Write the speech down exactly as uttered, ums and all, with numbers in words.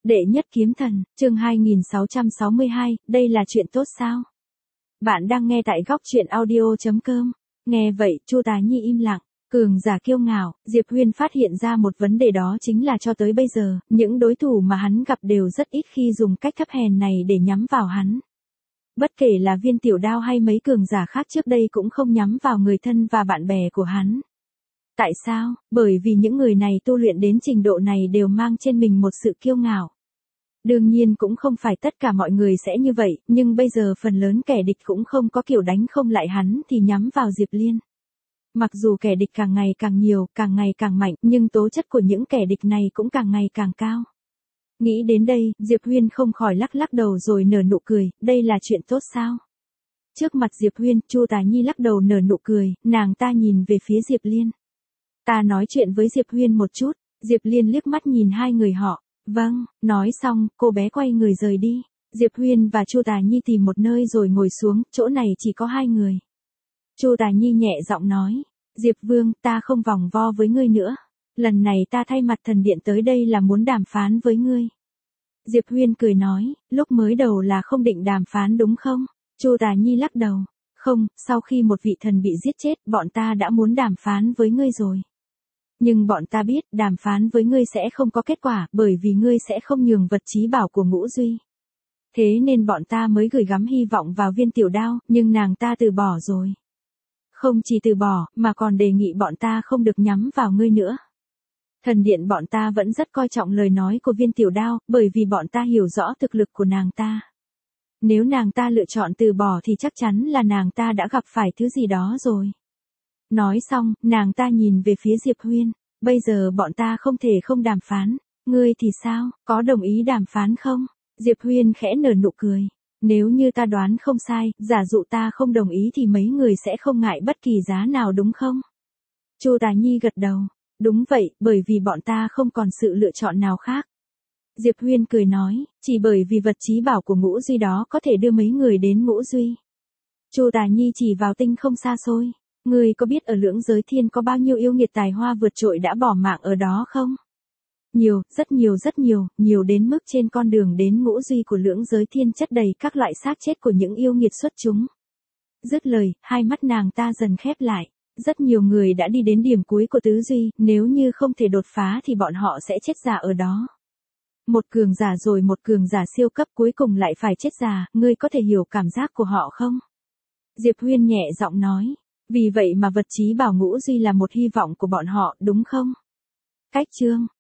Đệ nhất kiếm thần, chương hai nghìn sáu trăm sáu mươi hai, đây là chuyện tốt sao? Bạn đang nghe tại góc truyện audio chấm com. Nghe vậy, Chu Tà Nhi im lặng, cường giả kiêu ngạo. Diệp Huyên phát hiện ra một vấn đề, đó chính là cho tới bây giờ, những đối thủ mà hắn gặp đều rất ít khi dùng cách thấp hèn này để nhắm vào hắn. Bất kể là Viên Tiểu Đao hay mấy cường giả khác trước đây cũng không nhắm vào người thân và bạn bè của hắn. Tại sao? Bởi vì những người này tu luyện đến trình độ này đều mang trên mình một sự kiêu ngạo. Đương nhiên cũng không phải tất cả mọi người sẽ như vậy, nhưng bây giờ phần lớn kẻ địch cũng không có kiểu đánh không lại hắn thì nhắm vào Diệp Liên. Mặc dù kẻ địch càng ngày càng nhiều, càng ngày càng mạnh, nhưng tố chất của những kẻ địch này cũng càng ngày càng cao. Nghĩ đến đây, Diệp Huyên không khỏi lắc lắc đầu rồi nở nụ cười, đây là chuyện tốt sao? Trước mặt Diệp Huyên, Chu Tà Nhi lắc đầu nở nụ cười, nàng ta nhìn về phía Diệp Liên. Ta nói chuyện với Diệp Huyên một chút. Diệp Liên liếc mắt nhìn hai người họ. Vâng, nói xong, cô bé quay người rời đi. Diệp Huyên và Chu Tà Nhi tìm một nơi rồi ngồi xuống, chỗ này chỉ có hai người. Chu Tà Nhi nhẹ giọng nói, Diệp Vương, ta không vòng vo với ngươi nữa. Lần này ta thay mặt thần điện tới đây là muốn đàm phán với ngươi. Diệp Huyên cười nói, lúc mới đầu là không định đàm phán đúng không? Chu Tà Nhi lắc đầu. Không, sau khi một vị thần bị giết chết, bọn ta đã muốn đàm phán với ngươi rồi. Nhưng bọn ta biết đàm phán với ngươi sẽ không có kết quả, bởi vì ngươi sẽ không nhường vật chí bảo của Ngũ Duy. Thế nên bọn ta mới gửi gắm hy vọng vào Viên Tiểu Đao, nhưng nàng ta từ bỏ rồi. Không chỉ từ bỏ, mà còn đề nghị bọn ta không được nhắm vào ngươi nữa. Thần điện bọn ta vẫn rất coi trọng lời nói của Viên Tiểu Đao, bởi vì bọn ta hiểu rõ thực lực của nàng ta. Nếu nàng ta lựa chọn từ bỏ thì chắc chắn là nàng ta đã gặp phải thứ gì đó rồi. Nói xong, nàng ta nhìn về phía Diệp Huyên, bây giờ bọn ta không thể không đàm phán, ngươi thì sao, có đồng ý đàm phán không? Diệp Huyên khẽ nở nụ cười, nếu như ta đoán không sai, giả dụ ta không đồng ý thì mấy người sẽ không ngại bất kỳ giá nào đúng không? Chu Tà Nhi gật đầu, đúng vậy, bởi vì bọn ta không còn sự lựa chọn nào khác. Diệp Huyên cười nói, chỉ bởi vì vật chí bảo của Ngũ Duy đó có thể đưa mấy người đến Ngũ Duy. Chu Tà Nhi chỉ vào tinh không xa xôi. Ngươi có biết ở Lưỡng Giới Thiên có bao nhiêu yêu nghiệt tài hoa vượt trội đã bỏ mạng ở đó không? Nhiều, rất nhiều rất nhiều, nhiều đến mức trên con đường đến Ngũ Duy của Lưỡng Giới Thiên chất đầy các loại xác chết của những yêu nghiệt xuất chúng. Dứt lời, hai mắt nàng ta dần khép lại. Rất nhiều người đã đi đến điểm cuối của tứ duy, nếu như không thể đột phá thì bọn họ sẽ chết già ở đó. Một cường giả rồi một cường giả siêu cấp cuối cùng lại phải chết già, ngươi có thể hiểu cảm giác của họ không? Diệp Huyên nhẹ giọng nói. Vì vậy mà vật chí bảo Ngũ Duy là một hy vọng của bọn họ, đúng không? Cách chương